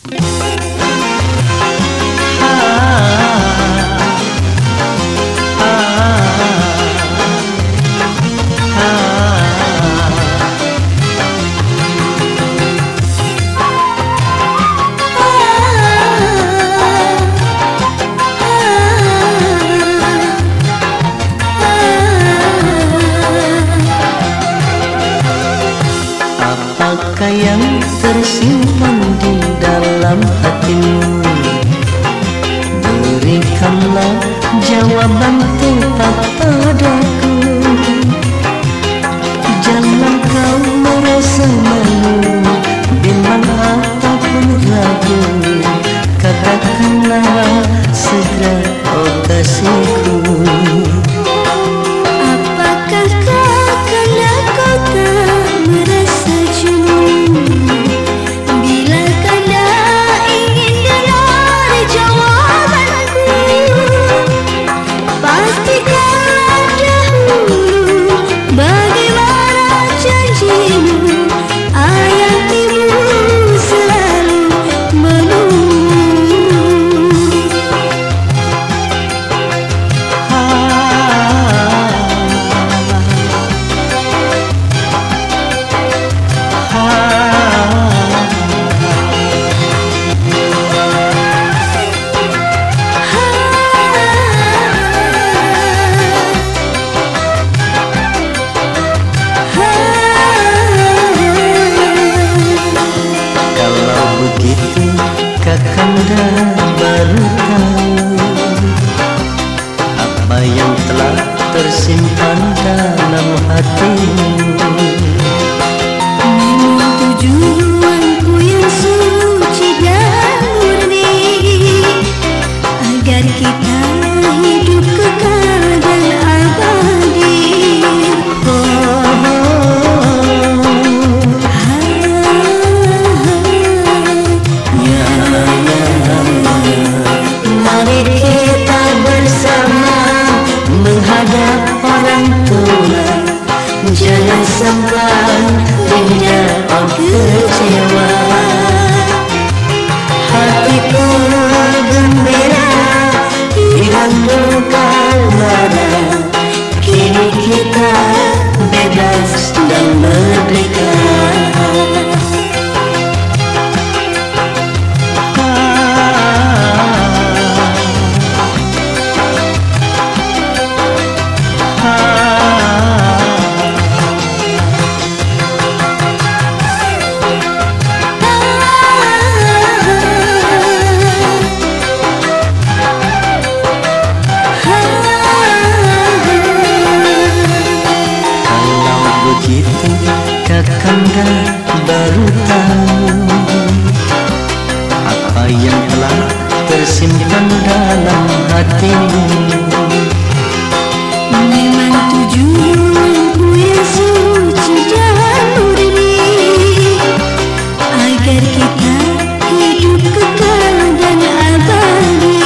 Apakah yang tersimpan di dalam hatimu? Berikanlah jawaban tepat padaku. Jangan kau merasa malu, bimbang ataupun ragu. Katakanlah segera, oh kasihku. Apakah karena kau tak merasa jenuh? Bila kanda ingin dengar jawabanku, pastikanlah dahulu bagaimana janjimu. Ayah ibu selalu menunggu. Kakanda baru tahu apa yang telah tersimpan dalam hatimu. Tujuanku yang suci dan murni, agar kita hidup kekal dan abadi. Mari kita bersama menghadap orang tua. Jangan sampai menjadi kecewa. Hatiku gembira, hilang duka lara. Kini kita bebas dan merdeka. Kakanda baru tahu apa yang telah tersimpan dalam hatimu. Memang tujuanku yang suci dan murni, agar kita hidup kekal dan abadi.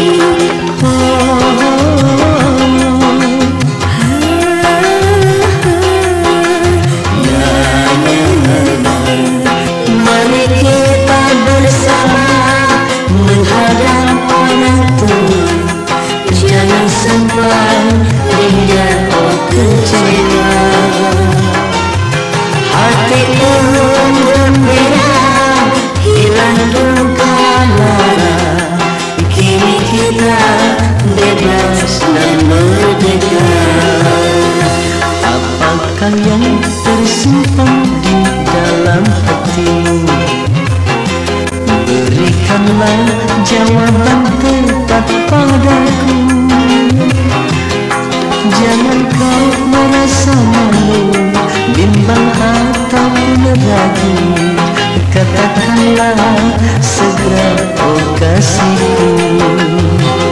Mari kita bersama menghadap orang tua. Jangan sampai dia kecewa. Hatiku gembira, hilang duka lara. Kini kita bebas dan merdeka. Apakah yang tersimpan di dalam hatimu? Berikanlah jawaban tepat padaku. Jangan kau merasa malu, bimbang ataupun ragu. Katakanlah segera, oh kasihku.